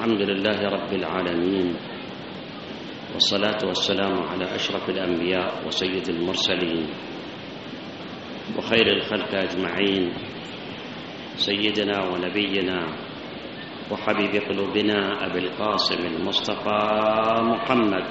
الحمد لله رب العالمين، والصلاة والسلام على أشرف الأنبياء وسيد المرسلين وخير الخلق أجمعين، سيدنا ونبينا وحبيب قلوبنا أبي القاسم المصطفى محمد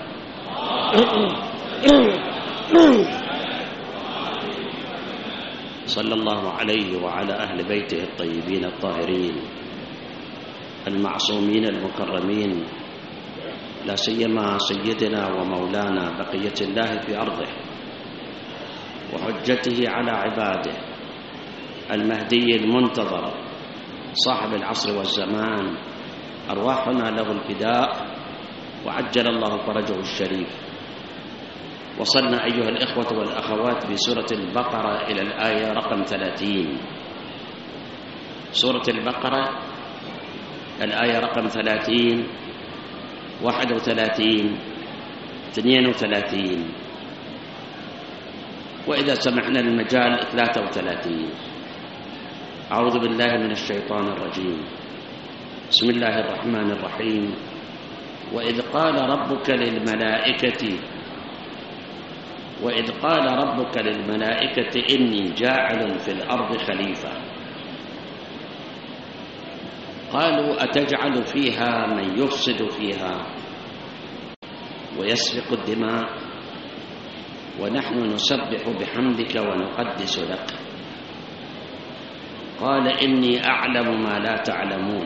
صلى الله عليه وعلى أهل بيته الطيبين الطاهرين المعصومين المكرمين، لا سيما سيدنا ومولانا بقية الله في أرضه وحجته على عباده المهدي المنتظر صاحب العصر والزمان، أرواحنا له الفداء وعجل الله فرجه الشريف. وصلنا أيها الإخوة والأخوات في سورة البقرة إلى الآية رقم 30. سورة البقرة الآية رقم 30 31 32 وإذا سمحنا المجال 33. أعوذ بالله من الشيطان الرجيم. بسم الله الرحمن الرحيم. وإذ قال ربك للملائكة إني جاعل في الأرض خليفة، قالوا أتجعل فيها من يفسد فيها ويسفك الدماء ونحن نسبح بحمدك ونقدس لك، قال إني أعلم ما لا تعلمون.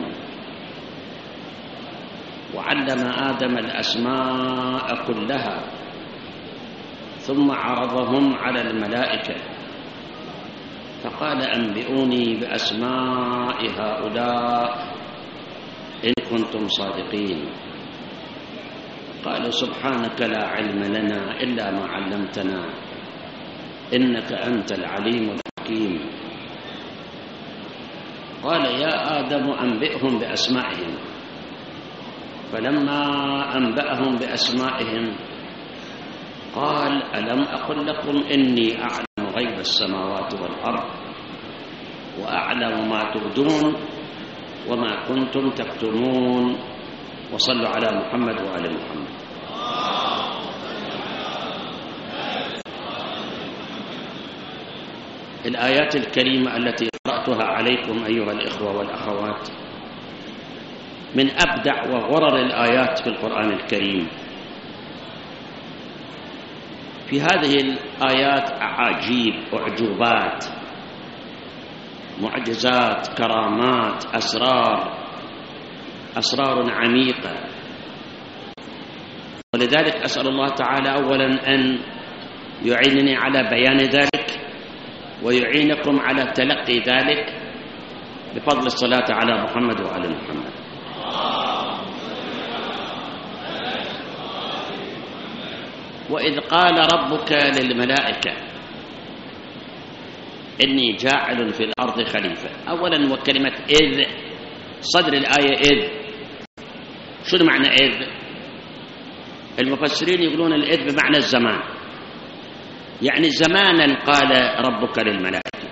وعلم آدم الأسماء كلها ثم عرضهم على الملائكة فقال أنبئوني بأسماء هؤلاء إن كنتم صادقين. قالوا سبحانك لا علم لنا إلا ما علمتنا إنك أنت العليم الحكيم. قال يا آدم أنبئهم بأسمائهم، فلما أنبأهم بأسمائهم قال ألم أقل لكم إني أعلم غيب السماوات والأرض وأعلم ما تبدون وما كنتم تكتمون. وصلوا على محمد وآل محمد. الآيات الكريمة التي قرأتها عليكم أيها الإخوة والأخوات من أبدع وغرر الآيات في القرآن الكريم. في هذه الآيات أعاجيب أعجوبات معجزات كرامات أسرار عميقة، ولذلك أسأل الله تعالى أولا أن يعينني على بيان ذلك ويعينكم على تلقي ذلك بفضل الصلاة على محمد وعلى محمد. وإذ قال ربك للملائكة إني جاعل في الأرض خليفة. أولا وكلمة إذ صدر الآية إذ، شنو معنى إذ؟ المفسرين يقولون الإذ بمعنى الزمان، يعني زمانا قال ربك للملائكة.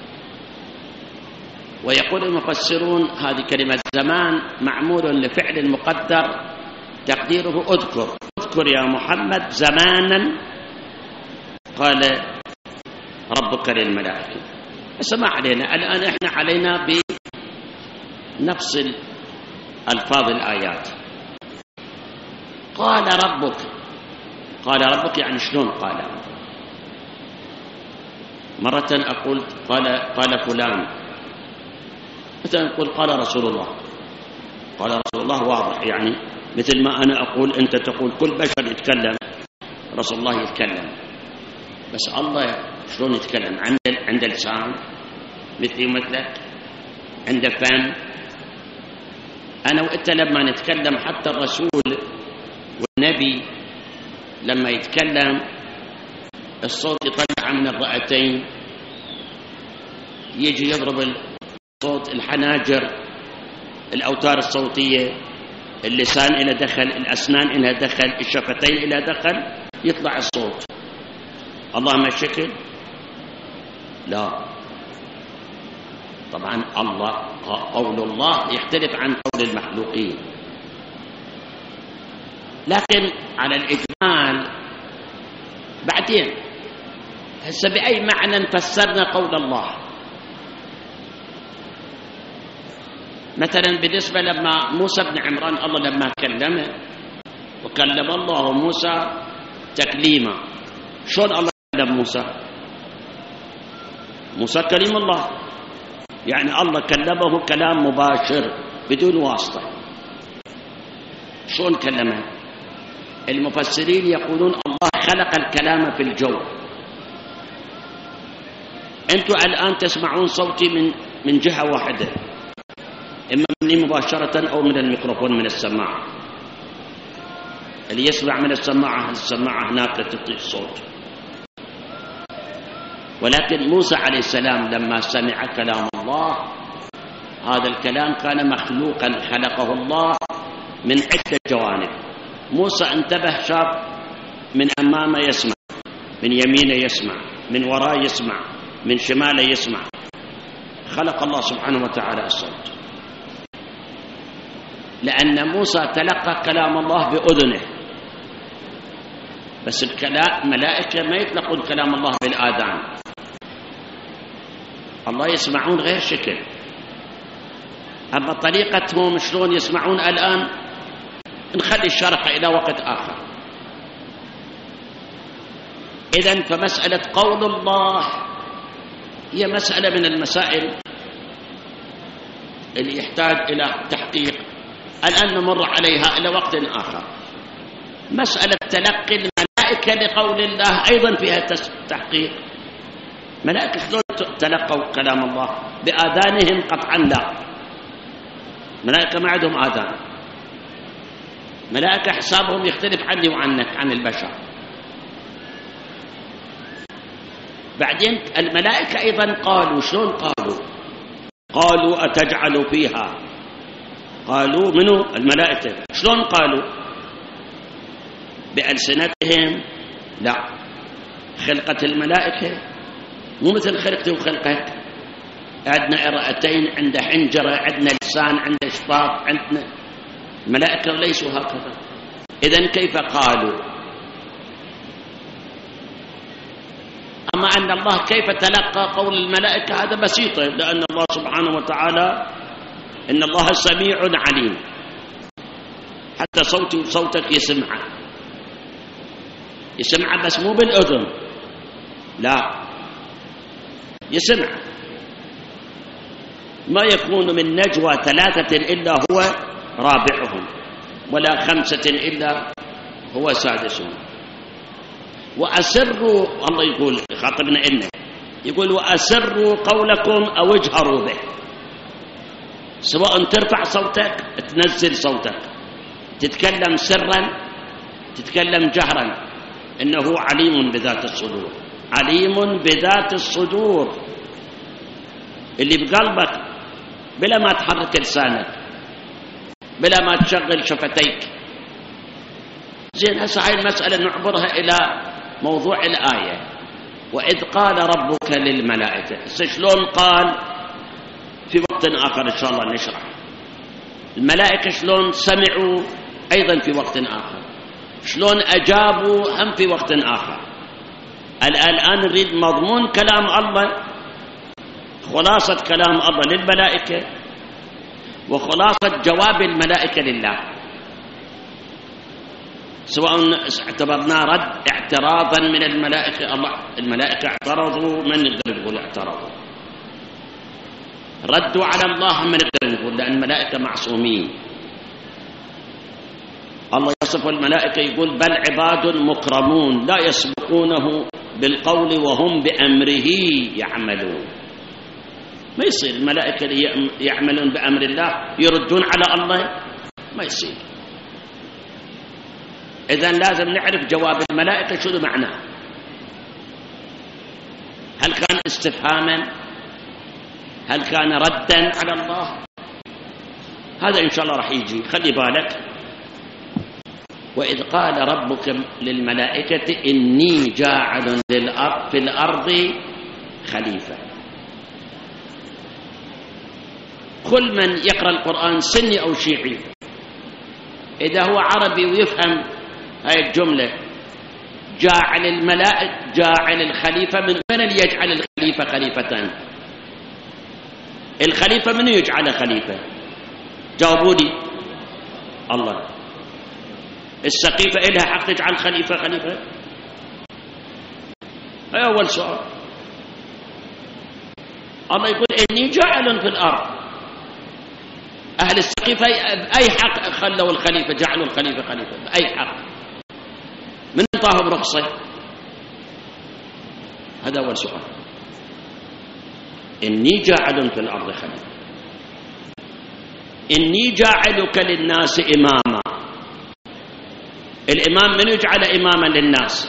ويقول المفسرون هذه كلمة زمان معمول لفعل مقدر تقديره اذكر يا محمد زمانا قال ربك للملائكة. بس ما علينا الآن، احنا علينا بنفصل ألفاظ الآيات. قال ربك يعني شلون قال؟ مرة أقول قال فلان، مثلا نقول قال رسول الله. قال رسول الله واضح، يعني مثل ما أنا أقول أنت تقول، كل بشر يتكلم، رسول الله يتكلم. بس الله شلون يتكلم؟ عنده لسان مثلي ومثلك، عنده فم. أنا وأنت لما نتكلم، حتى الرسول والنبي لما يتكلم الصوت يطلع من الرئتين، يجي يضرب الصوت الحناجر، الأوتار الصوتية، اللسان إلى دخل، الأسنان إلى دخل، الشفتين إلى دخل، يطلع الصوت. الله ما شكل؟ لا طبعا. الله قول الله يختلف عن قول المخلوقين. لكن على الإجمال بعدين هسه بأي معنى فسرنا قول الله؟ مثلا بالنسبة لما موسى بن عمران الله لما كلمه وكلم الله موسى تكليما، شلون الله كلم موسى؟ موسى كلم الله، يعني الله كلمه كلام مباشر بدون واسطة. شلون كلمه؟ المفسرين يقولون الله خلق الكلام في الجو. أنتم الآن تسمعون صوتي من جهة واحدة، إما مني مباشرة أو من الميكروفون من السماعة. اللي يسمع من السماعة هناك تطيح الصوت. ولكن موسى عليه السلام لما سمع كلام الله، هذا الكلام كان مخلوقا خلقه الله من عدة جوانب. موسى انتبه، شاف من أمامه يسمع، من يمينه يسمع، من وراه يسمع، من شماله يسمع. خلق الله سبحانه وتعالى الصوت، لأن موسى تلقى كلام الله بأذنه. بس الملائكة ما يطلقون كلام الله بالآذان، الله يسمعون غير شكل. أما طريقتهم شلون يسمعون الآن نخلي الشرح إلى وقت آخر. إذن فمسألة قول الله هي مسألة من المسائل اللي يحتاج إلى تحقيق، الآن نمر عليها إلى وقت آخر. مسألة تلقي الملائكة لقول الله أيضا فيها تحقيق. ملائكة شلون تلقوا كلام الله؟ بآذانهم قطعا لا، ملائكة ما عندهم آذان، ملائكة حسابهم يختلف عني وعنك عن البشر. بعدين الملائكة أيضا قالوا، شلون قالوا؟ قالوا أتجعل فيها، قالوا منو؟ الملائكة. شلون قالوا؟ بألسنتهم؟ لا، خلقة الملائكة مو مثل خلقتي وخلقك. عندنا رئتين، عندنا حنجرة، عندنا لسان، عندنا شفاف، عندنا. الملائكة ليسوا هكذا. إذن كيف قالوا؟ أما أن الله كيف تلقى قول الملائكة هذا بسيطة، لأن الله سبحانه وتعالى إن الله سميع عليم، حتى صوتي وصوتك يسمع بس مو بالأذن، لا، يسمع. ما يكون من نجوى 3 إلا هو رابعهم، ولا 5 إلا هو سادسهم. وأسروا، الله يقول خاطبنا إنه يقول وأسروا قولكم أو اجهروا به، سواء ترفع صوتك تنزل صوتك، تتكلم سرا تتكلم جهرا، إنه عليم بذات الصدور. عليم بذات الصدور، اللي بقلبك بلا ما تحرك لسانك، بلا ما تشغل شفتيك. زين، هسه هاي المسألة نعبرها إلى موضوع الآية. وإذ قال ربك للملائكة، شلون قال؟ في وقت آخر إن شاء الله نشرح الملائكة شلون سمعوا أيضا في وقت آخر، شلون أجابوا هم في وقت آخر. الآن نريد مضمون كلام الله، خلاصة كلام الله للملائكة وخلاصة جواب الملائكة لله، سواء اعتبرنا رد اعتراضا من الملائكة. الملائكة اعترضوا، من نقدر نقول اعترضوا؟ ردوا على الله، من نقدر نقول؟ لأن الملائكة معصومين. الله يصف الملائكة يقول بل عباد مكرمون لا يسبقونه بالقول وهم بأمره يعملون. ما يصير الملائكة يعملون بأمر الله يردون على الله، ما يصير. إذن لازم نعرف جواب الملائكة شو معناه. هل كان استفهاما؟ هل كان ردا على الله؟ هذا إن شاء الله راح يجي، خلي بالك. وإذ قال ربك للملائكة إني جاعل في الأرض خليفة. كل من يقرأ القرآن سني أو شيعي، إذا هو عربي ويفهم هاي الجملة جاعل الخليفة من اللي يجعل الخليفة خليفة؟ الخليفة من يجعل خليفة؟ جاوبوا لي. الله. السقيفة إلها حق تجعل خليفة؟ هاي أول سؤال. الله يقول إني جاعل في الأرض. أهل السقيفة بأي حق خلوا الخليفة، جعلوا الخليفة بأي حق؟ من انطاهم رخصة؟ هذا أول سؤال. إني جاعل في الأرض خليفة. إني جاعلك للناس إماما. الإمام من يجعل إماما للناس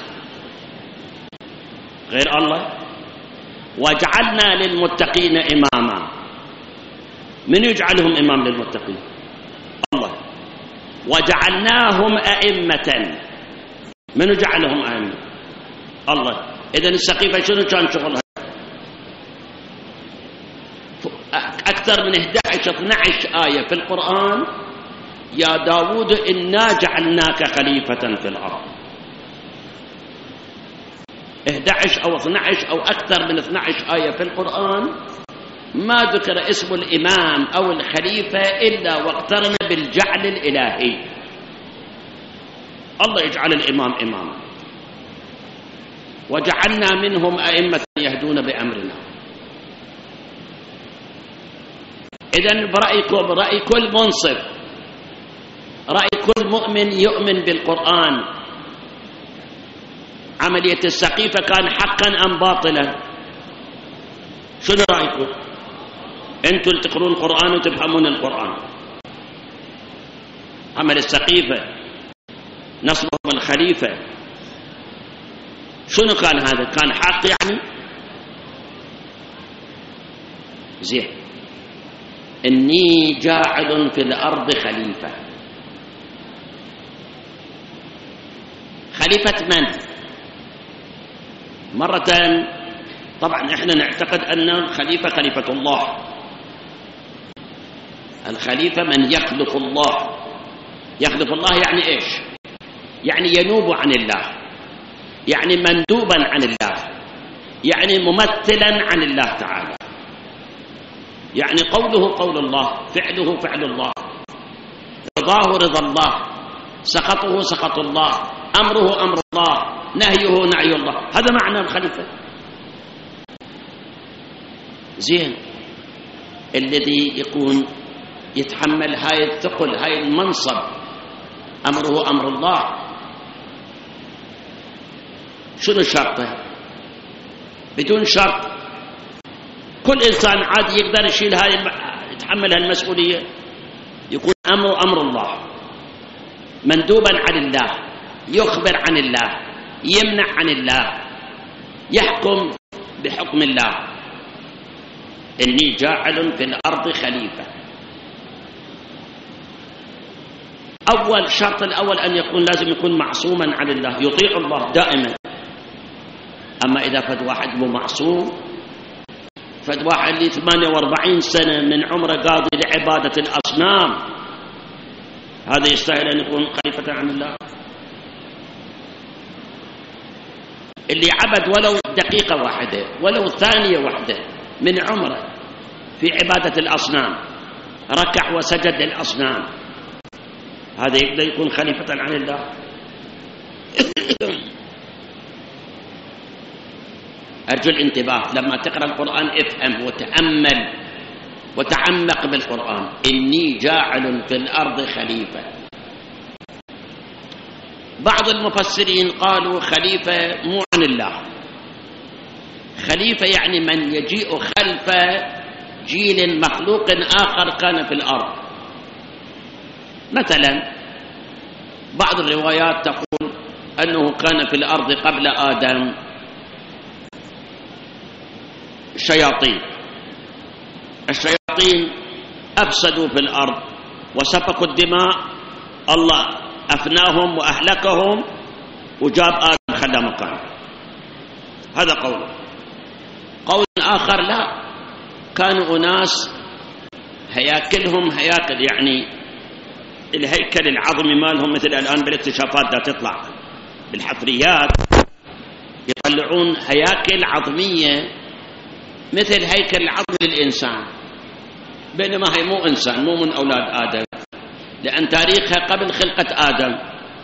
غير الله؟ وجعلنا للمتقين إماما. من يجعلهم إمام للمتقين؟ الله. وجعلناهم أئمة. من يجعلهم أئمة؟ الله. إذن السقيفة شنو كان شغلها؟ أكثر من 11-12 آية في القرآن: يا داود إنا جعلناك خليفة في الأرض. 11 أو 12 أو أكثر من 12 آية في القرآن ما ذكر اسم الإمام أو الخليفة إلا واقترن بالجعل الإلهي. الله يجعل الإمام إماما. وجعلنا منهم أئمة يهدون بأمرنا. إذن برأيكم، رأي كل منصف، رأي كل مؤمن يؤمن بالقرآن، عملية السقيفة كان حقا أم باطلا؟ شنو رأيكم؟ أنتم اللي تقرون القرآن وتفهمون القرآن. عمل السقيفة، نصبهم الخليفة، شنو كان هذا؟ كان حق يعني؟ زين. إني جاعل في الأرض خليفة. خليفة من؟ مرة طبعا احنا نعتقد أن الخليفة خليفة الله. الخليفة من يخلف الله. يخلف الله يعني ايش؟ يعني ينوب عن الله، يعني مندوبا عن الله، يعني ممثلا عن الله تعالى، يعني قوله قول الله، فعله فعل الله، رضاه رضا الله، سخطه سخط الله، أمره أمر الله، نهيه نهي الله. هذا معنى الخليفة. زين. الذي يكون يتحمل هاي الثقل، هاي المنصب، أمره أمر الله، شنو شرطه؟ بدون شرط كل إنسان عادي يقدر يشيل هاي يتحمل هالمسؤولية. يكون أمره أمر الله، مندوبا عن الله، يخبر عن الله، يمنع عن الله، يحكم بحكم الله. إني جاعل في الأرض خليفة. أول شرط الأول أن يكون لازم يكون معصوما عن الله، يطيع الله دائما. أما إذا فد واحد مو معصوم، فد واحد لي 48 سنة من عمره قاضي لعبادة الأصنام، هذا يستاهل أن يكون خليفة عن الله؟ اللي عبد ولو دقيقة واحدة ولو ثانية واحدة من عمره في عبادة الأصنام، ركع وسجد للأصنام، هذا يقدر يكون خليفة عن الله؟ أرجو الانتباه لما تقرأ القرآن، افهم وتأمل وتعمق بالقرآن. إني جاعل في الأرض خليفة. بعض المفسرين قالوا خليفة مو عن الله، خليفة يعني من يجيء خلف جيل مخلوق آخر كان في الأرض. مثلا بعض الروايات تقول أنه كان في الأرض قبل آدم الشياطين أفسدوا في الأرض وسفكوا الدماء، الله أفناهم وأهلكهم وجاب آدم خلى مكانه. هذا قول آخر لا، كانوا أناس هياكلهم هياكل، يعني الهيكل العظمي مالهم، مثل الآن بالاكتشافات دا تطلع بالحفريات يطلعون هياكل عظمية مثل هيكل العظم للإنسان، بينما هي مو إنسان، مو من أولاد آدم، لأن تاريخها قبل خلقة آدم.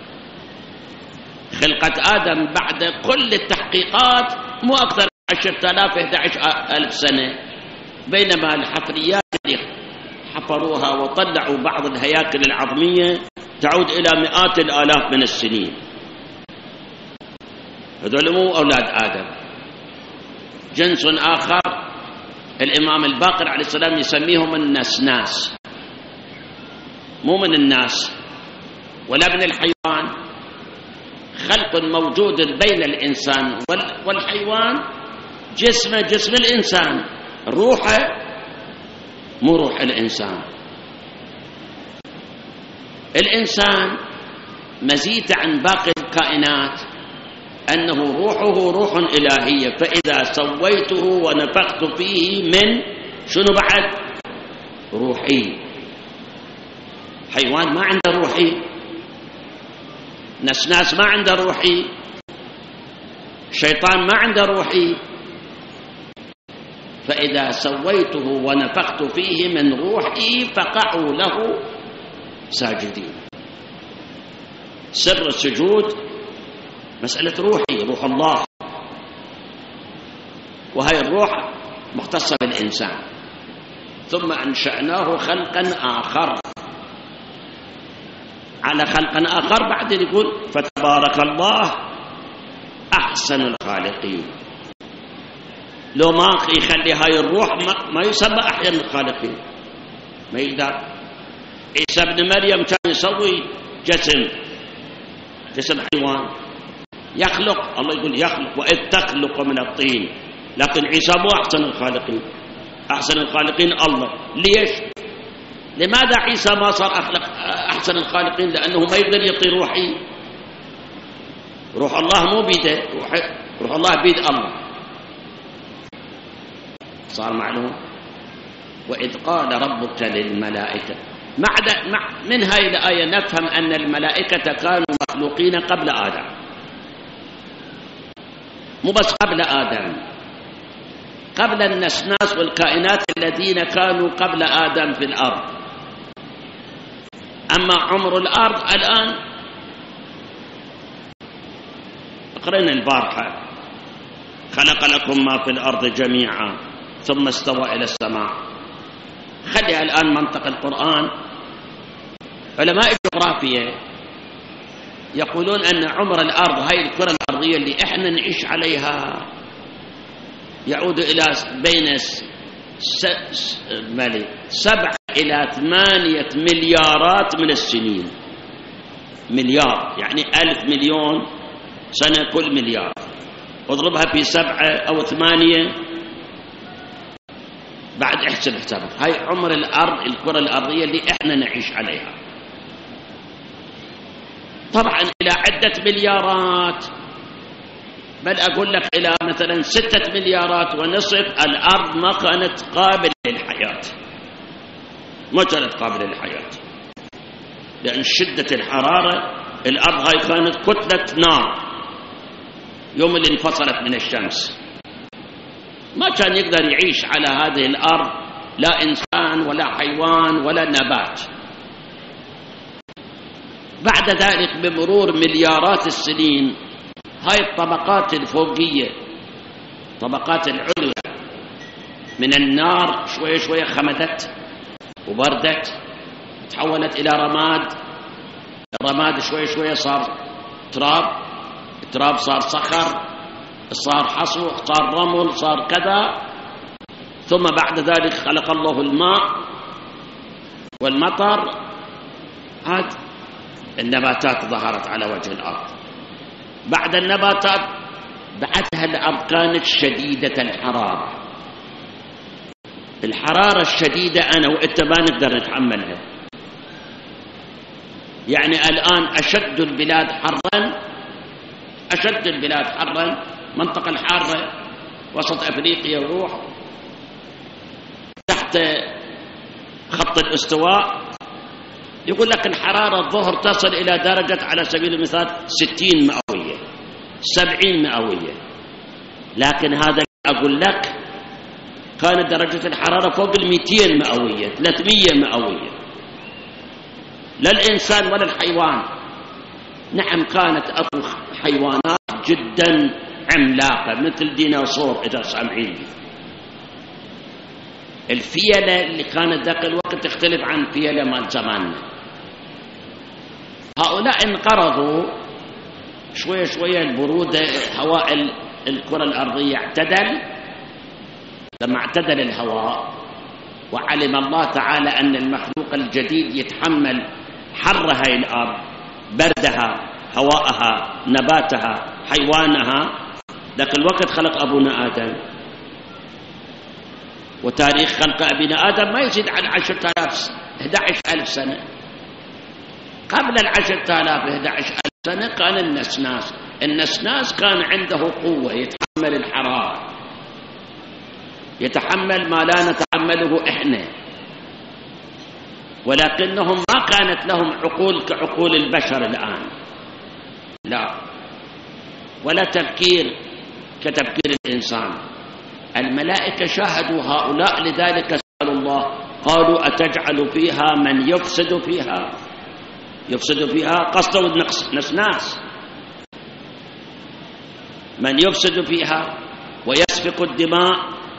خلقة آدم بعد كل التحقيقات مو أكثر من 10,000 11,000 سنة، بينما الحفريات اللي حفروها وطلعوا بعض الهياكل العظمية تعود إلى مئات الآلاف من السنين. هذول مو أولاد آدم، جنس آخر الإمام الباقر عليه السلام يسميهم النسناس، مو من الناس ولا من الحيوان، خلق موجود بين الإنسان والحيوان، جسمه جسم الإنسان، روحه مو روح الإنسان. الإنسان مزيد عن باقي الكائنات أنه روحه روح إلهية، فإذا سويته ونفخت فيه من شنو بعد؟ روحي. حيوان ما عنده روحي، نسناس ما عنده روحي، شيطان ما عنده روحي. فإذا سويته ونفخت فيه من روحي فقعوا له ساجدين. سر السجود مسألة روحي، روح الله، وهي الروح مختصة بالإنسان. ثم أنشأناه خلقا آخر، على خلقا آخر بعدين يقول فتبارك الله أحسن الخالقين. لو ما يخلي هاي الروح ما يسمى أحسن الخالقين، ما يقدر. عيسى ابن مريم كان يسوي جسم حيوان، يخلق، الله يقول يخلق وإذ تخلق من الطين، لكن عيسى مو أحسن الخالقين. أحسن الخالقين الله. ليش؟ لماذا عيسى ما صار أحسن الخالقين؟ لأنه ما يقدر يعطي روحي. روح الله مو بيده، روح الله بيد الله. صار معلوم. وإذ قال ربك للملائكة، من هاي الآية نفهم أن الملائكة كانوا مخلوقين قبل آدم، مو بس قبل آدم، قبل النسناس والكائنات الذين كانوا قبل آدم في الأرض. أما عمر الأرض الآن قرأنا البارحة خلق لكم ما في الأرض جميعا ثم استوى إلى السماء. خلي الآن منطق القرآن. علماء الجغرافيا يقولون أن عمر الأرض، هاي الكرة الأرضية اللي إحنا نعيش عليها، يعود إلى بين 7 إلى 8 مليارات من السنين. مليار يعني 1000 مليون سنة كل مليار، اضربها في 7 أو 8 بعد احسب حسابك. هاي عمر الأرض، الكرة الأرضية اللي إحنا نعيش عليها. طبعا إلى عدة مليارات، بل أقول لك إلى مثلا 6 مليارات ونصف الأرض ما كانت قابلة للحياة، ما كانت قابلة للحياة، لأن شدة الحرارة. الأرض هاي كانت كتلة نار، يوم اللي انفصلت من الشمس ما كان يقدر يعيش على هذه الأرض لا إنسان ولا حيوان ولا نبات. بعد ذلك بمرور مليارات السنين، هاي الطبقات الفوقية، طبقات العليا من النار شوية شوية خمدت وبردت، تحولت إلى رماد. الرماد شوية شوية صار تراب، التراب صار صخر، صار حصو، صار رمل، صار كذا. ثم بعد ذلك خلق الله الماء والمطر. هذه النباتات ظهرت على وجه الأرض. بعد النباتات بعدها الأرض كانت شديدة الحرارة. الحرارة الشديدة أنا وإنت ما نقدر نتحملها. يعني الآن أشد البلاد حرا منطقة الحارة وسط أفريقيا وروح تحت خط الاستواء يقول لك الحرارة الظهر تصل إلى درجة على سبيل المثال 60 مئوية 70 مئوية، لكن هذا أقول لك كانت درجة الحرارة فوق 200 مئوية 300 مئوية. لا الإنسان ولا الحيوان. نعم كانت أكو حيوانات جدا عملاقة مثل ديناصور إذا سامعين. الفيلة اللي كانت ذاك الوقت تختلف عن فيلة مال زماننا. هؤلاء انقرضوا شوية شوية، البرودة هواء الكرة الأرضية اعتدل. لما اعتدل الهواء وعلم الله تعالى أن المخلوق الجديد يتحمل حر هاي الأرض، بردها، هواءها، نباتها، حيوانها، ذاك الوقت خلق أبونا آدم. وتاريخ خلق أبينا آدم ما يزيد عن 11,000 سنة. قبل 10,000 11,000 سنة كان النسناس كان عنده قوة يتحمل الحرارة، يتحمل ما لا نتحمله إحنا، ولكنهم ما كانت لهم عقول كعقول البشر الآن، لا، ولا تفكير كتفكير الإنسان. الملائكة شاهدوا هؤلاء، لذلك سألوا الله قالوا أتجعل فيها من يفسد فيها قصده نسناس، من يفسد فيها ويسفك الدماء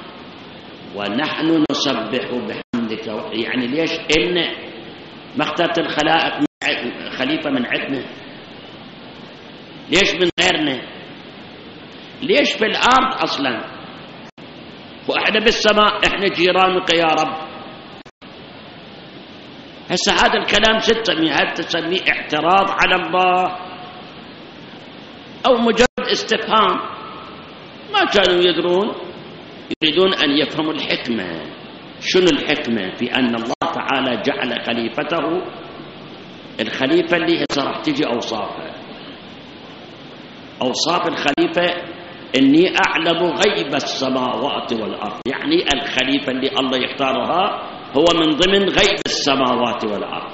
ونحن نسبح بحمدك. يعني ليش إن ما اخترت الخلائق خليفة من عندنا؟ ليش من غيرنا؟ ليش في الأرض أصلا وإحنا بالسماء؟ إحنا جيرانك يا رب. هسه هذا الكلام هل تسميه اعتراض على الله أو مجرد استفهام؟ ما كانوا يدرون، يريدون أن يفهموا الحكمة. شنو الحكمة في أن الله تعالى جعل خليفته، الخليفة اللي راح تجي أوصاف الخليفة إني أعلم غيب السماوات والأرض. يعني الخليفة اللي الله يختارها هو من ضمن غيب السماوات والأرض.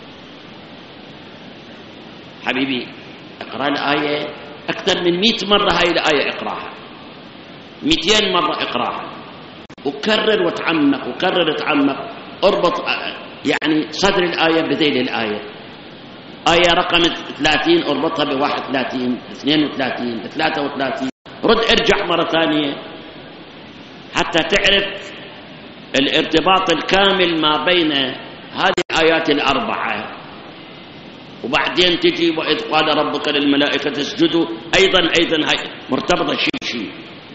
حبيبي اقرأ الآية أكثر من 100 مرة، هاي الآية اقرأها 200 مرة، اقرأها وكرر وتعمق وكرر وتعمق. اربط يعني صدر الآية بذيل الآية. آية رقم 30 اربطها ب31 32 33، رد ارجع مرة ثانية حتى تعرف الارتباط الكامل ما بين هذه الآيات الأربعة. وبعدين تجي وإذ قال ربك للملائكة اسجدوا، أيضا هاي مرتبطة شيء.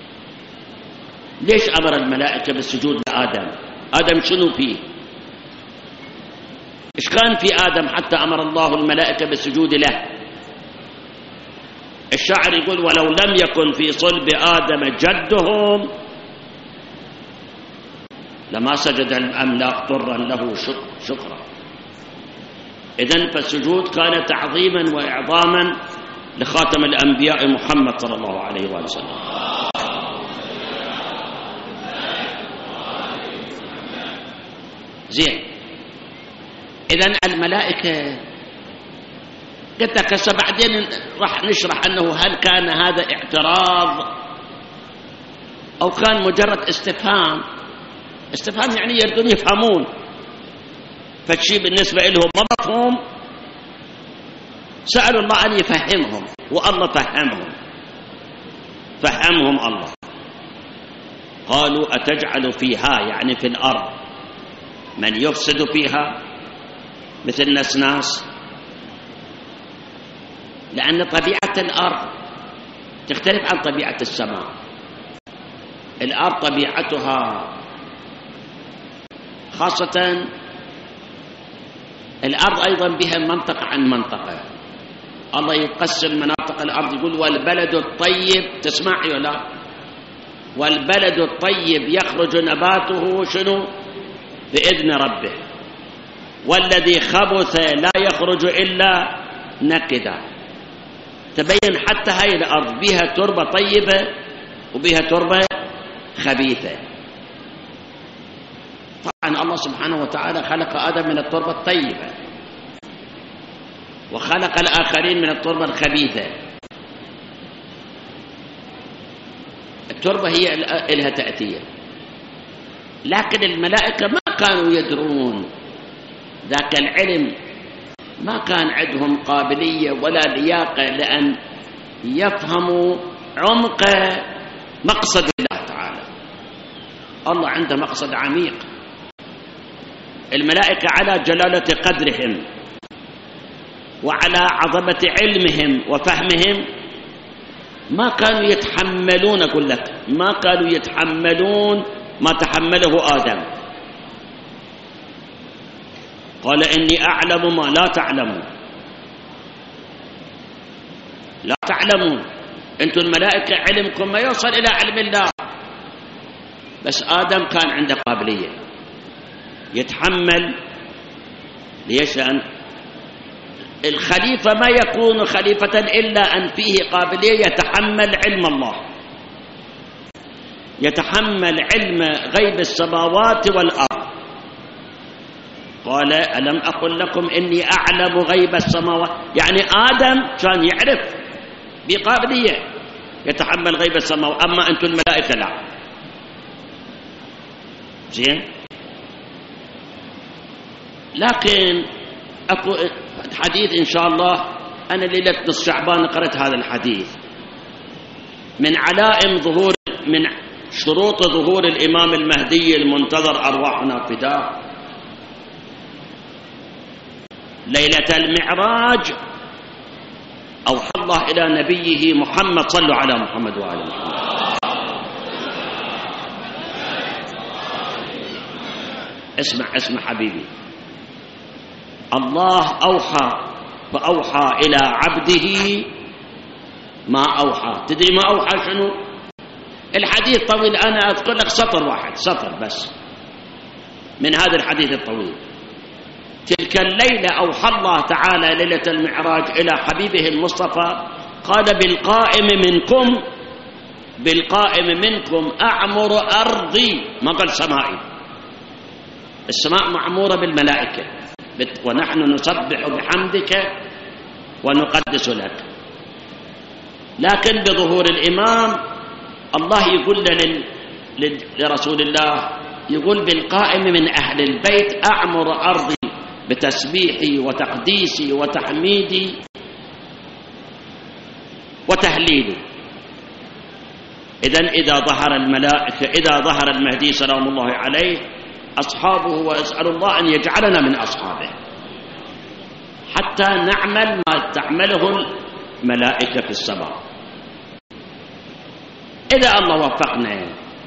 ليش أمر الملائكة بالسجود لآدم؟ آدم شنو فيه؟ إيش كان في آدم حتى أمر الله الملائكة بالسجود له؟ الشاعر يقول ولو لم يكن في صلب آدم جدهم لما سجد الأملاك طرا له شكرا. إذن فالسجود كان تعظيما وإعظاما لخاتم الأنبياء محمد صلى الله عليه وسلم. زين، إذن الملائكة قلت لك هسه بعدين راح نشرح أنه هل كان هذا اعتراض أو كان مجرد استفهام يعني يردون يفهمون، فالشيء بالنسبة لهم ما مفهوم، سألوا الله أن يفهمهم، والله فهمهم الله. قالوا أتجعل فيها يعني في الأرض من يفسد فيها مثل نسناس، لأن طبيعة الأرض تختلف عن طبيعة السماء. الأرض طبيعتها خاصة الأرض أيضا بها منطقة عن منطقة. الله يقسم مناطق الأرض يقول والبلد الطيب، تسمعي ولا؟ والبلد الطيب يخرج نباته شنو؟ بإذن ربه، والذي خبث لا يخرج إلا نكدا. تبين حتى هاي الأرض بها تربة طيبة وبها تربة خبيثة. طبعا الله سبحانه وتعالى خلق آدم من التربة الطيبة، وخلق الآخرين من التربة الخبيثة. التربة هي لها تأثير، لكن الملائكة ما كانوا يدرون ذاك العلم، ما كان عندهم قابلية ولا لياقة لأن يفهموا عمق مقصد الله تعالى. الله عنده مقصد عميق. الملائكة على جلالة قدرهم وعلى عظمة علمهم وفهمهم ما كانوا يتحملون، أقول لك ما كانوا يتحملون ما تحمله آدم. قال إني أعلم ما لا تعلمون. لا تعلمون، أنتم الملائكة علمكم ما يوصل إلى علم الله، بس آدم كان عنده قابلية يتحمل. ليش؟ لأن الخليفة ما يكون خليفة إلا أن فيه قابلية يتحمل علم الله، يتحمل علم غيب السماوات والأرض. قال ألم أقل لكم إني أعلم غيب السماوات، يعني آدم كان يعرف بقابلية يتحمل غيب السماوات، أما أنتم الملائكة لا. زين، لكن أكو حديث إن شاء الله، أنا ليلة نصف شعبان قرأت هذا الحديث. من علائم ظهور، من شروط ظهور الإمام المهدي المنتظر أرواحنا فداه، ليلة المعراج أوحى الله إلى نبيه محمد، صلوا على محمد وآل محمد. اسمع حبيبي، الله أوحى، فأوحى إلى عبده ما أوحى. تدري ما أوحى شنو؟ الحديث طويل، أنا أذكر لك سطر واحد، سطر بس من هذا الحديث الطويل. تلك الليلة أوحى الله تعالى ليلة المعراج إلى حبيبه المصطفى، قال بالقائم منكم أعمر أرضي، ما قال سمائي. السماء معمورة بالملائكة، ونحن نسبح بحمدك ونقدس لك. لكن بظهور الإمام الله يقول لرسول الله، يقول بالقائم من أهل البيت أعمر أرضي بتسبيحي وتقديسي وتحميدي وتهليلي. إذا ظهر الملائكة، إذا ظهر المهدي سلام الله عليه، أصحابه، وأسأل الله أن يجعلنا من أصحابه حتى نعمل ما تعمله الملائكة في السماء. إذا الله وفقنا،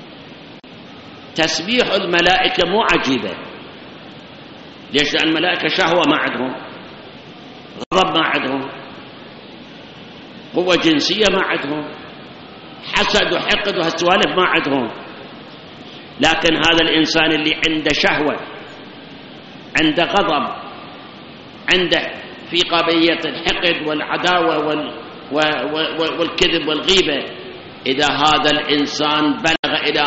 تسبيح الملائكة مو عجيبة. ليش؟ لأن الملائكة شهوة ما عندهم، غضب ما عندهم، قوة جنسية ما عندهم، حسد وحقد وهالسوالف ما عندهم. لكن هذا الإنسان اللي عنده شهوة، عنده غضب، عنده في قابلية الحقد والعداوة والكذب والغيبة، إذا هذا الإنسان بلغ إلى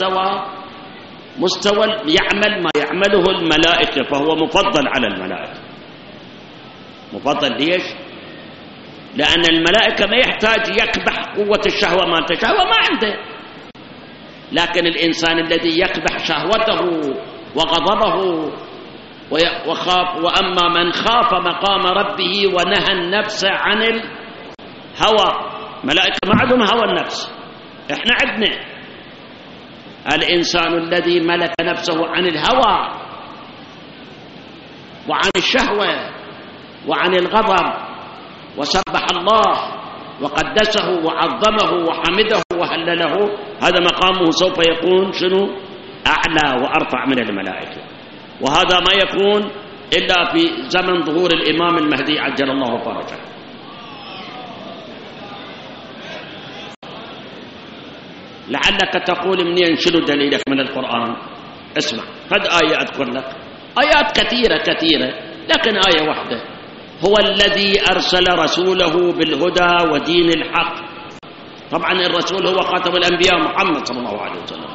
مستوى يعمل ما يعمله الملائكة، فهو مفضل على الملائكة. مفضل ليش؟ لأن الملائكة ما يحتاج يكبح قوة الشهوة، ما أنت شهوة ما عنده. لكن الإنسان الذي يكبح شهوته وغضبه وخاف، وأما من خاف مقام ربه ونهى النفس عن الهوى. ملائكة ما عندهم هوى النفس، إحنا عندنا. الإنسان الذي ملك نفسه عن الهوى وعن الشهوة وعن الغضب وسبح الله وقدسه وعظمه وحمده وهلله، هذا مقامه سوف يكون شنو؟ أعلى وأرفع من الملائكة. وهذا ما يكون إلا في زمن ظهور الإمام المهدي عجل الله فرجه. لعلك تقول منين شنو دليلك من القرآن؟ اسمع، قد آية أذكر لك، آيات كثيرة، لكن آية واحدة: هو الذي أرسل رسوله بالهدى ودين الحق. طبعا الرسول هو خاتم الأنبياء محمد صلى الله عليه وسلم.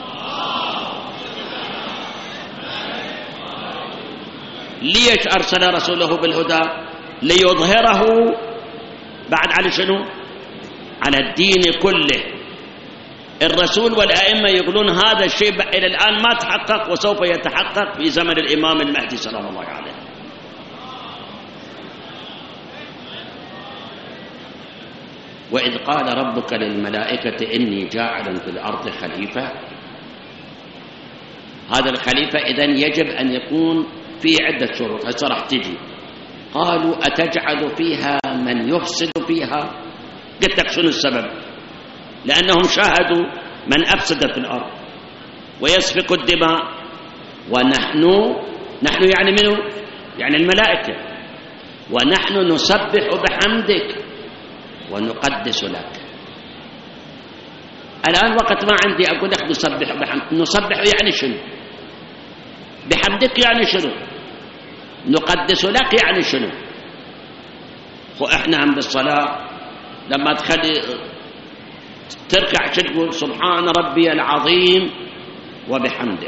ليش أرسل رسوله بالهدى؟ ليظهره بعد على شنو؟ على الدين كله. الرسول والأئمة يقولون هذا الشيء إلى الآن ما تحقق وسوف يتحقق في زمن الإمام المهدي سلام الله عليه. وإذ قال ربك للملائكة إني جاعل في الأرض خليفة، هذا الخليفة إذن يجب أن يكون في عدة شروط، هسه راح تجي. قالوا أتجعل فيها من يفسد فيها؟ قلت لك شنو السبب؟ لأنهم شاهدوا من أفسد في الأرض ويسفك الدماء، ونحن يعني منه؟ يعني الملائكة، ونحن نسبح بحمدك ونقدس لك. الآن وقت ما عندي أقول لك نسبح بحمدك، نسبح يعني شنو؟ بحمدك يعني شنو؟ نقدس لك يعني شنو؟ وإحنا عند الصلاة لما تخلي تركع شو تقول؟ سبحان ربي العظيم وبحمده.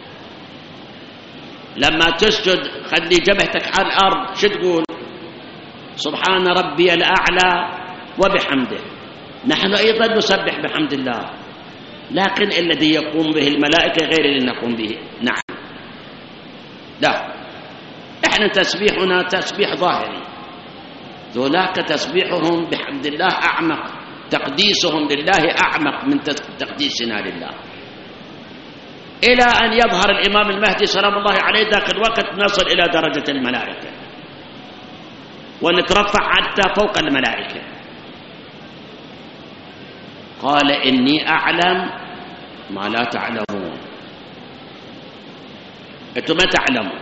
لما تسجد خلي جبهتك على الأرض شو تقول؟ سبحان ربي الأعلى وبحمده. نحن أيضا نسبح بحمد الله، لكن الذي يقوم به الملائكة غير الذي نقوم به. نعم، لا، إحنا تسبيحنا تسبيح ظاهري، ذولاك تسبيحهم بحمد الله أعمق، تقديسهم لله أعمق من تقديسنا لله. إلى أن يظهر الإمام المهدي سلام الله عليه، ذاك الوقت نصل إلى درجة الملائكة ونترفع حتى فوق الملائكة. قال إني أعلم ما لا تعلمون. أنتم ما تعلمون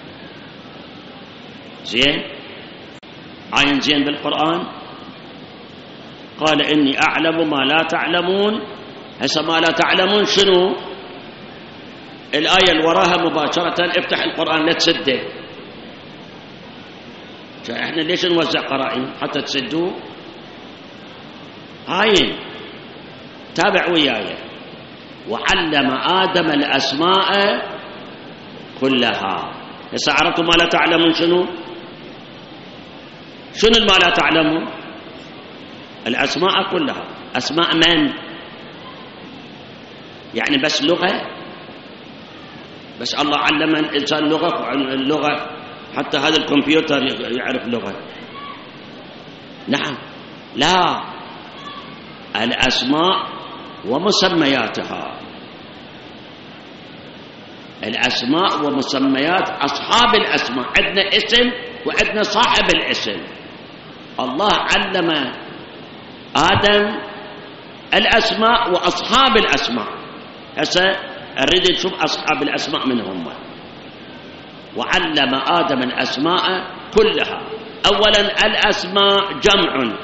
زين، عين زين بالقرآن. قال إني أعلم ما لا تعلمون. هسه ما لا تعلمون شنو؟ الآية اللي وراها مباشرة، افتح القرآن لا تسده. احنا ليش نوزع قرائن حتى تسدوه؟ عين، تابع وياي. وعلم آدم الأسماء كلها. هسه عرفتم ما لا تعلمون شنو؟ شنو ما لا تعلمون؟ الأسماء كلها. أسماء من؟ يعني بس لغة؟ بس الله علم الإنسان لغة، اللغة حتى هذا الكمبيوتر يعرف لغة؟ نعم، لا، الأسماء ومسمياتها. الأسماء ومسميات أصحاب الأسماء. عندنا اسم وعندنا صاحب الاسم. الله علم آدم الأسماء وأصحاب الأسماء. هسه أريد نشوف أصحاب الأسماء من هم. وعلم آدم الأسماء كلها. أولا الأسماء جمع.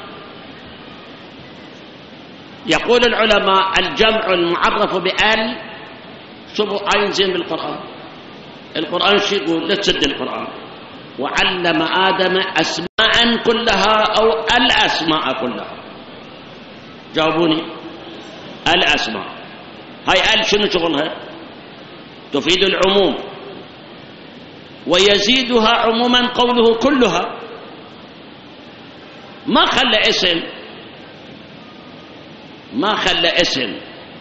يقول العلماء الجمع المعرف بأل، شوفوا عين زين بالقرآن. القرآن شو يقول؟ لا تسد القرآن. وعلم آدم أسماء كلها أو الأسماء كلها؟ جاوبوني. الأسماء. هاي ال شنو شغلها؟ تفيد العموم، ويزيدها عموما قوله كلها. ما خلى اسم، ما خلى اسم.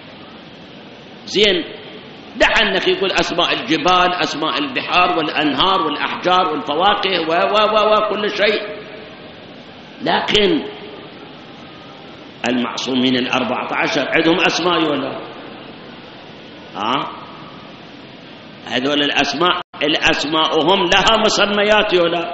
زين، دع انك يقول اسماء الجبال، اسماء البحار والانهار والاحجار والفواكه وكل شيء، لكن المعصومين ال14 عندهم اسماء ولا؟ هذول الاسماء هم لها مسميات ولا؟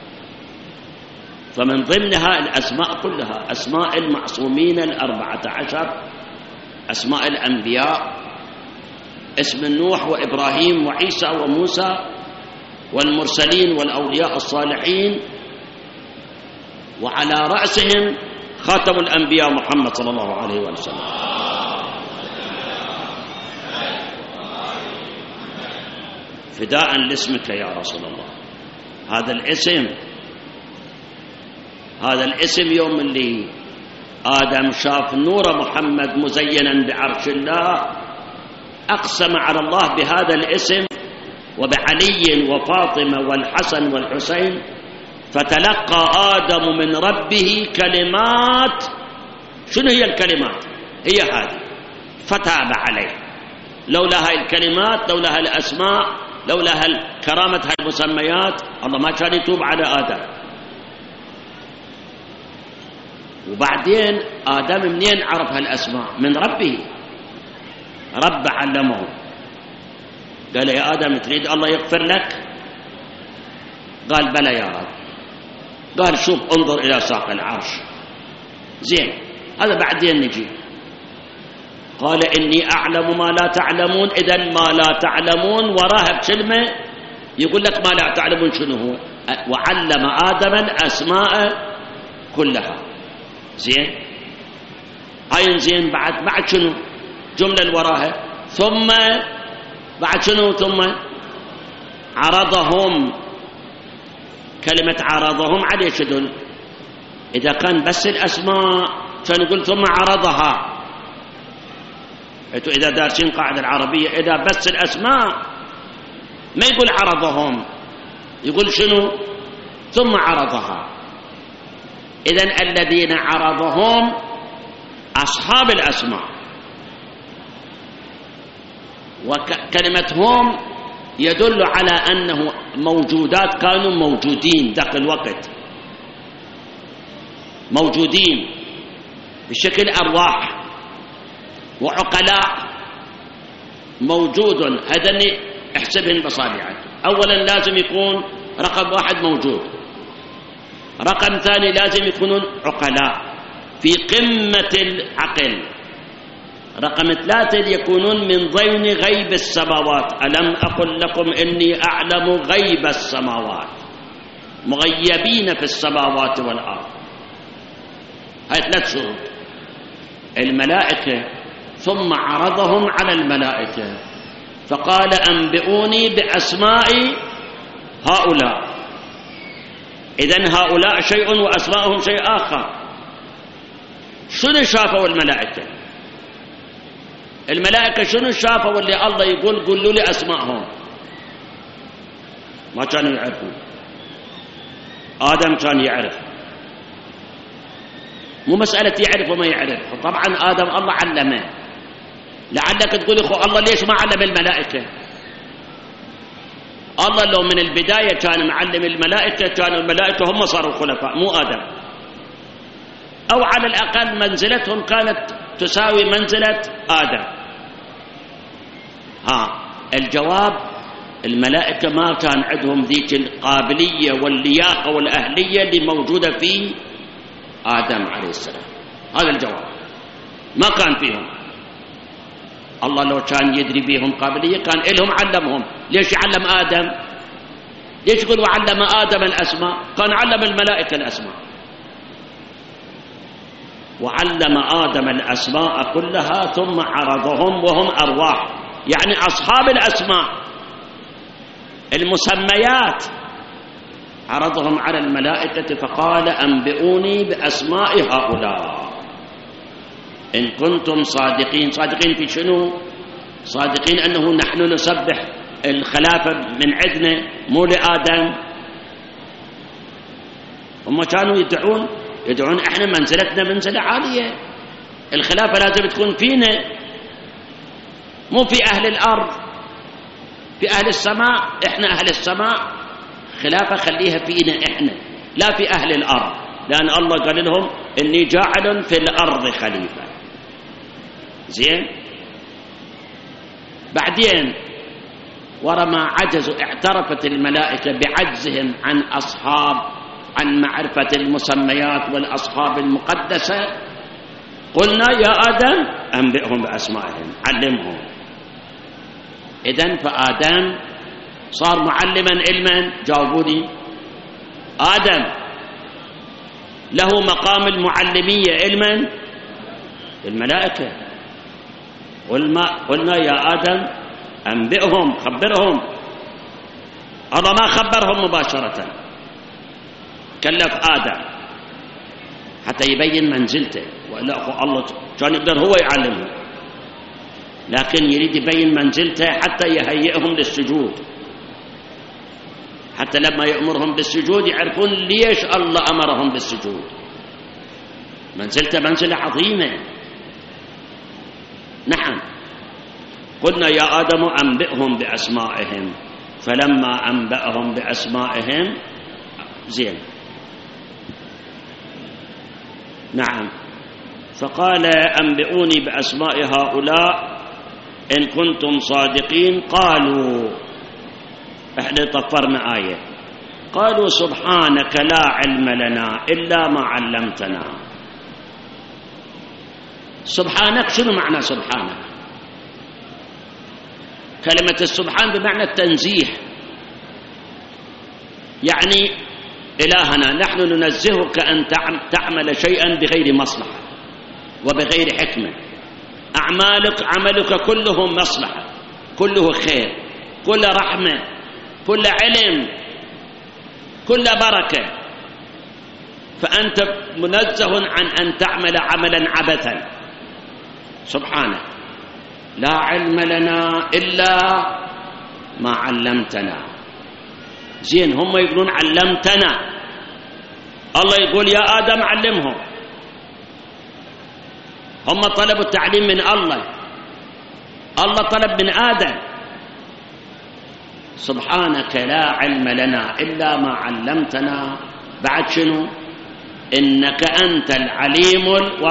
فمن ضمنها الاسماء كلها. اسماء المعصومين ال14، اسماء الانبياء، اسم نوح وإبراهيم وعيسى وموسى والمرسلين والأولياء الصالحين، وعلى رأسهم خاتم الأنبياء محمد صلى الله عليه وسلم. فداء لاسمك يا رسول الله. هذا الاسم يوم اللي آدم شاف نور محمد مزينا بعرش الله، أقسم على الله بهذا الاسم وبعلي وفاطمة والحسن والحسين فتلقى آدم من ربه كلمات. شنو هي الكلمات؟ هي هذه، فتاب عليه. لولا هاي الكلمات، لولا هاي الأسماء، لولا كرامة هاي المسميات، الله ما كان يتوب على آدم. وبعدين آدم منين عرف هالأسماء؟ من ربه، رب علمه. قال يا آدم تريد الله يغفر لك؟ قال بلى يا رب. قال شوف انظر إلى ساق العرش. زين، هذا بعدين نجي. قال إني أعلم ما لا تعلمون. إذن ما لا تعلمون وراها بكلمة يقول لك ما لا تعلمون شنو هو. وعلم آدم الأسماء كلها. زين، هاي زين. بعد شنو جملة اللي وراها؟ ثم بعد شنو؟ ثم عرضهم. كلمة عرضهم عليه شدل. إذا كان بس الأسماء كان يقول ثم عرضها. إذا دارسين قاعدة العربية، إذا بس الأسماء ما يقول عرضهم، يقول شنو؟ ثم عرضها. إذن الذين عرضهم أصحاب الأسماء، وكلمتهم يدل على أنه موجودات كانوا موجودين ذاك الوقت، موجودين بشكل أرواح وعقلاء موجود. هذني احسبهن بصابعك. أولا لازم يكون رقم واحد موجود، رقم ثاني لازم يكونون عقلاء في قمة العقل، رقم ثلاثة يكونون من ضمن غيب السماوات. ألم أقل لكم إني أعلم غيب السماوات، مغيبين في السماوات والأرض. هاي ثلاث شروط. الملائكة ثم عرضهم على الملائكة فقال أنبئوني بأسماء هؤلاء. إذن هؤلاء شيء وأسماءهم شيء آخر. شنو شافوا الملائكة؟ الملائكة شنو شافوا اللي الله يقول قولوا لي أسماءهم؟ ما كانوا يعرفون. آدم كان يعرف، مو مسألة يعرف وما يعرف. طبعا آدم الله علمه. لعلك تقول يا الله ليش ما علم الملائكة؟ الله لو من البداية كان معلم الملائكة كان الملائكة هم صاروا خلفاء مو آدم، أو على الأقل منزلتهم كانت تساوي منزلة آدم. الجواب الملائكة ما كان عندهم ذيك القابلية واللياقة والأهلية اللي موجودة في آدم عليه السلام. هذا الجواب، ما كان فيهم. الله لو كان يدري بهم قابلية كان إلهم علمهم. ليش يعلم آدم؟ ليش يقول وعلم آدم الأسماء؟ كان علم الملائكة الأسماء. وعلم آدم الأسماء كلها ثم عرضهم وهم أرواح، يعني أصحاب الأسماء المسميات، عرضهم على الملائكة فقال أنبئوني بأسماء هؤلاء إن كنتم صادقين. صادقين في شنو؟ صادقين أنه نحن نسبح الخلافة من عندنا مو لآدم. هم كانوا يدعون احنا منزلتنا منزلة عالية، الخلافة لازم تكون فينا مو في أهل الأرض، في أهل السماء. احنا أهل السماء، خلافة خليها فينا احنا لا في أهل الأرض، لأن الله قال لهم إني جاعل في الأرض خليفة. زين، بعدين ورما عجزوا اعترفت الملائكة بعجزهم عن معرفة المسميات والأصحاب المقدسة. قلنا يا آدم أنبئهم بأسمائهم، علمهم. إذن فآدم صار معلما علما. جاوبوني، آدم له مقام المعلمية علما؟ الملائكة. قلنا يا آدم أنبئهم، خبرهم. الله ما خبرهم مباشرة، كلف آدم حتى يبين منزلته، وإلا الله كان يقدر هو يعلمه، لكن يريد يبين منزلته حتى يهيئهم للسجود، حتى لما يأمرهم بالسجود يعرفون ليش الله أمرهم بالسجود. منزلة عظيمة. نعم. قلنا يا آدم أنبئهم بأسمائهم، فلما أنبأهم بأسمائهم زين. نعم. فقال أنبئوني بأسماء هؤلاء إن كنتم صادقين. قالوا، احنا طفرنا آية، قالوا سبحانك لا علم لنا إلا ما علمتنا. سبحانك، شنو معنى سبحانك؟ كلمة السبحان بمعنى التنزيه، يعني إلهنا نحن ننزهك أن تعمل شيئا بغير مصلحة وبغير حكمة. عملك كله مصلحة، كله خير، كل رحمة، كل علم، كل بركة، فأنت منزه عن أن تعمل عملا عبثا. سبحانك لا علم لنا إلا ما علمتنا. زين، هم يقولون علمتنا، الله يقول يا آدم علمهم. هم طلبوا التعليم من الله، الله طلب من آدم. سبحانك لا علم لنا إلا ما علمتنا. بعد شنو؟ إنك أنت العليم.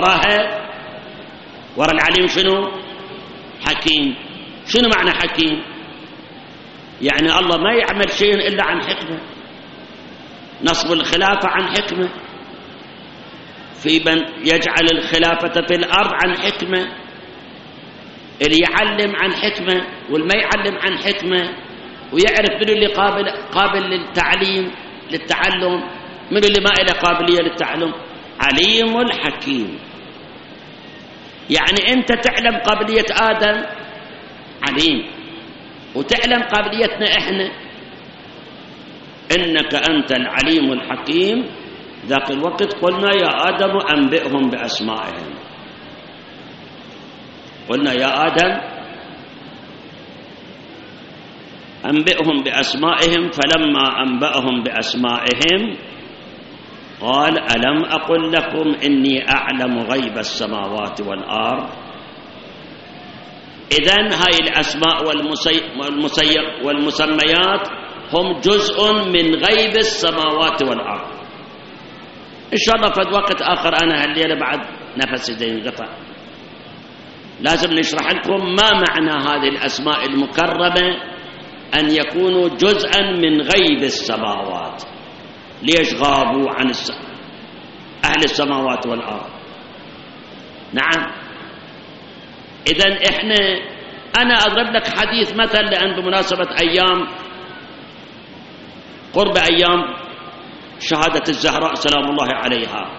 وراء العليم شنو؟ حكيم. شنو معنى حكيم؟ يعني الله ما يعمل شيء إلا عن حكمة. نصب الخلافة عن حكمة، في من يجعل الخلافة في الأرض عن حكمة، اللي يعلم عن حكمة والما يعلم عن حكمة، ويعرف من اللي قابل للتعلم، من اللي ما له قابلية للتعلم. عليم الحكيم، يعني أنت تعلم قابلية آدم عليم، وتعلم قابليتنا إحنا. إنك أنت العليم الحكيم. ذاك الوقت قلنا يا آدم أنبئهم بأسمائهم. قلنا يا آدم أنبئهم بأسمائهم، فلما أنبأهم بأسمائهم قال ألم أقل لكم إني أعلم غيب السماوات والأرض. إذن هاي الأسماء والمسميات هم جزء من غيب السماوات والأرض. إن شاء الله في وقت آخر، أنا هالليلة بعد نفسي زي انقطع، لازم نشرح لكم ما معنى هذه الأسماء المكرمة أن يكونوا جزءا من غيب السماوات. ليش غابوا عن أهل السماوات والأرض؟ نعم. إذن أنا أضرب لك حديث مثل، لأن بمناسبة قرب أيام شهادة الزهراء سلام الله عليها،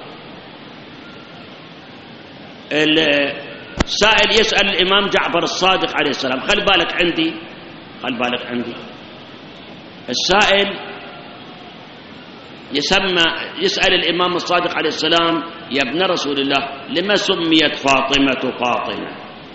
السائل يسأل الإمام جعفر الصادق عليه السلام، خلي بالك عندي السائل يسأل الإمام الصادق عليه السلام يا ابن رسول الله لما سميت فاطمة فاطمة؟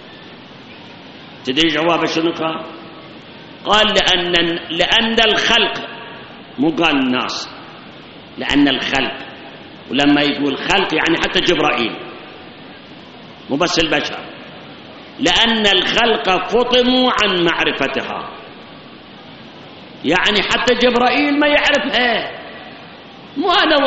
تدري جوابه شنو كان؟ قال لأن الخلق، مو قال الناس، لأن الخلق، ولما يقول خلق يعني حتى جبرائيل مو بس البشر، لأن الخلق فطموا عن معرفتها، يعني حتى جبرائيل ما يعرفها، مو أنا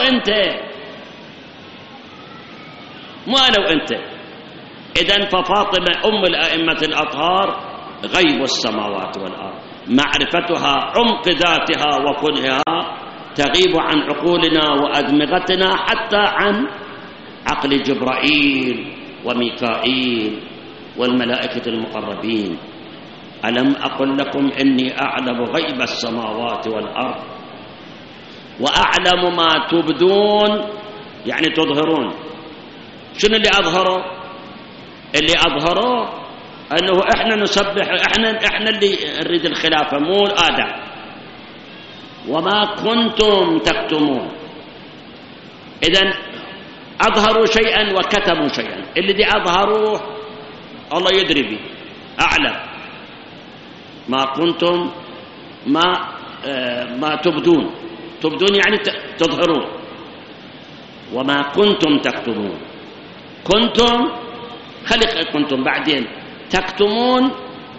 وأنت. إذن ففاطمة أم الأئمة الأطهار غيب السماوات والأرض، معرفتها عمق ذاتها وكنهها تغيب عن عقولنا وأدمغتنا، حتى عن عقل جبرائيل وميكائيل والملائكة المقربين. ألم أقل لكم إني أعلم غيب السماوات والأرض وأعلم ما تبدون، يعني تظهرون. شنو اللي أظهره؟ اللي أظهره أنه إحنا نسبح، إحنا اللي نريد الخلافة، مو آدم. وما كنتم تكتمون. إذن أظهروا شيئا وكتموا شيئا، الذي أظهروه الله يدري به، أعلم. ما كنتم، ما ما تبدون. تبدون يعني تظهرون. وما كنتم تكتمون. كنتم خلق كنتم بعدين تكتمون.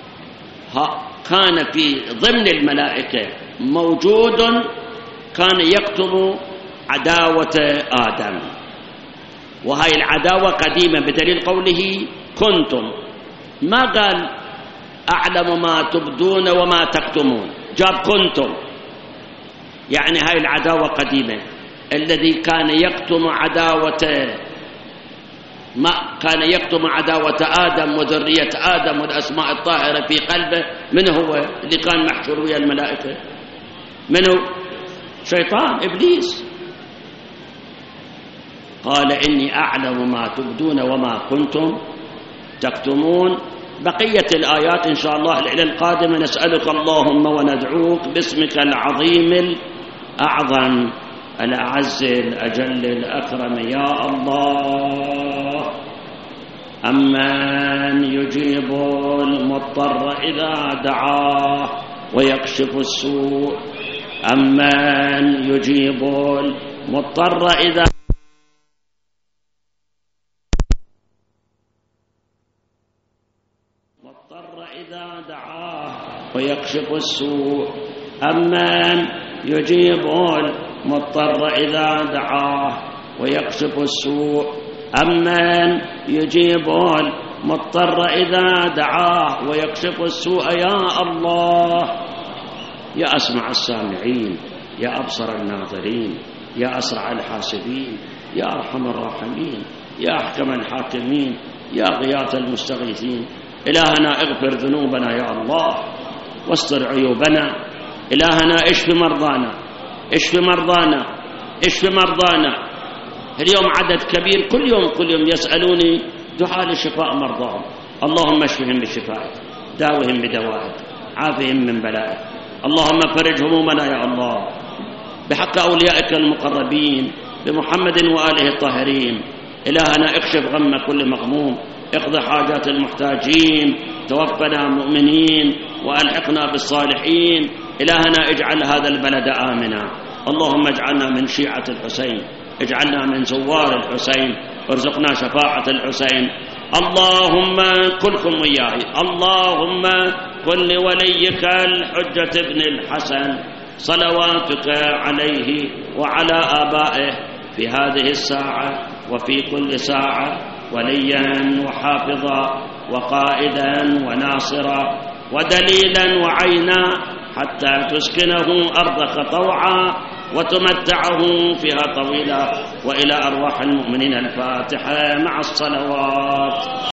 كان في ضمن الملائكة موجود كان يكتم عداوة آدم، وهي العداوة قديمة بدليل قوله كنتم، ما قال أعلم ما تبدون وما تكتمون، جاب كنتم، يعني هاي العداوة قديمة. الذي كان يكتم عداوة آدم وذرية آدم والأسماء الطاهرة في قلبه، من هو اللي كان محشور ويا الملائكة؟ من هو؟ شيطان إبليس. قال إني أعلم ما تبدون وما كنتم تكتمون. بقية الآيات إن شاء الله الإلى القادمة. نسألك اللهم وندعوك باسمك العظيم الأعظم الأعز الأجل الأكرم يا الله. أمن يجيب المضطر إذا دعاه ويكشف السوء. أمن يجيب المضطر إذا دعاه ويكشف السوء. أمن يجيب المضطر إذا دعاه ويكشف السوء. أمن يجيب المضطر إذا دعاه ويكشف السوء يا الله. يا أسمع السامعين، يا أبصر الناظرين، يا أسرع الحاسبين، يا أرحم الراحمين، يا أحكم الحاكمين، يا غياث المستغيثين. إلهنا اغفر ذنوبنا يا الله واستر عيوبنا. إلهنا اشف مرضانا، اشف مرضانا، اشف مرضانا. اليوم عدد كبير كل يوم يسألوني دعاء لشفاء مرضاهم. اللهم اشفهم بشفائك، داوهم بدوائك، عافهم من بلائك. اللهم فرج همومنا يا الله بحق أوليائك المقربين بمحمد وآله الطاهرين. إلهنا اكشف غم كل مغموم، اقض حاجات المحتاجين، توفنا مؤمنين وألحقنا بالصالحين. إلهنا اجعل هذا البلد آمنا. اللهم اجعلنا من شيعة الحسين، اجعلنا من زوار الحسين، ارزقنا شفاعة الحسين. اللهم كلكم وياي، اللهم كن لوليك الحجة ابن الحسن صلواتك عليه وعلى آبائه في هذه الساعة وفي كل ساعة وليا وحافظا وقائدا وناصرا ودليلا وعينا، حتى تسكنه أرضك طوعا وتمتعه فيها طويلا. وإلى أرواح المؤمنين الفاتحة مع الصلوات.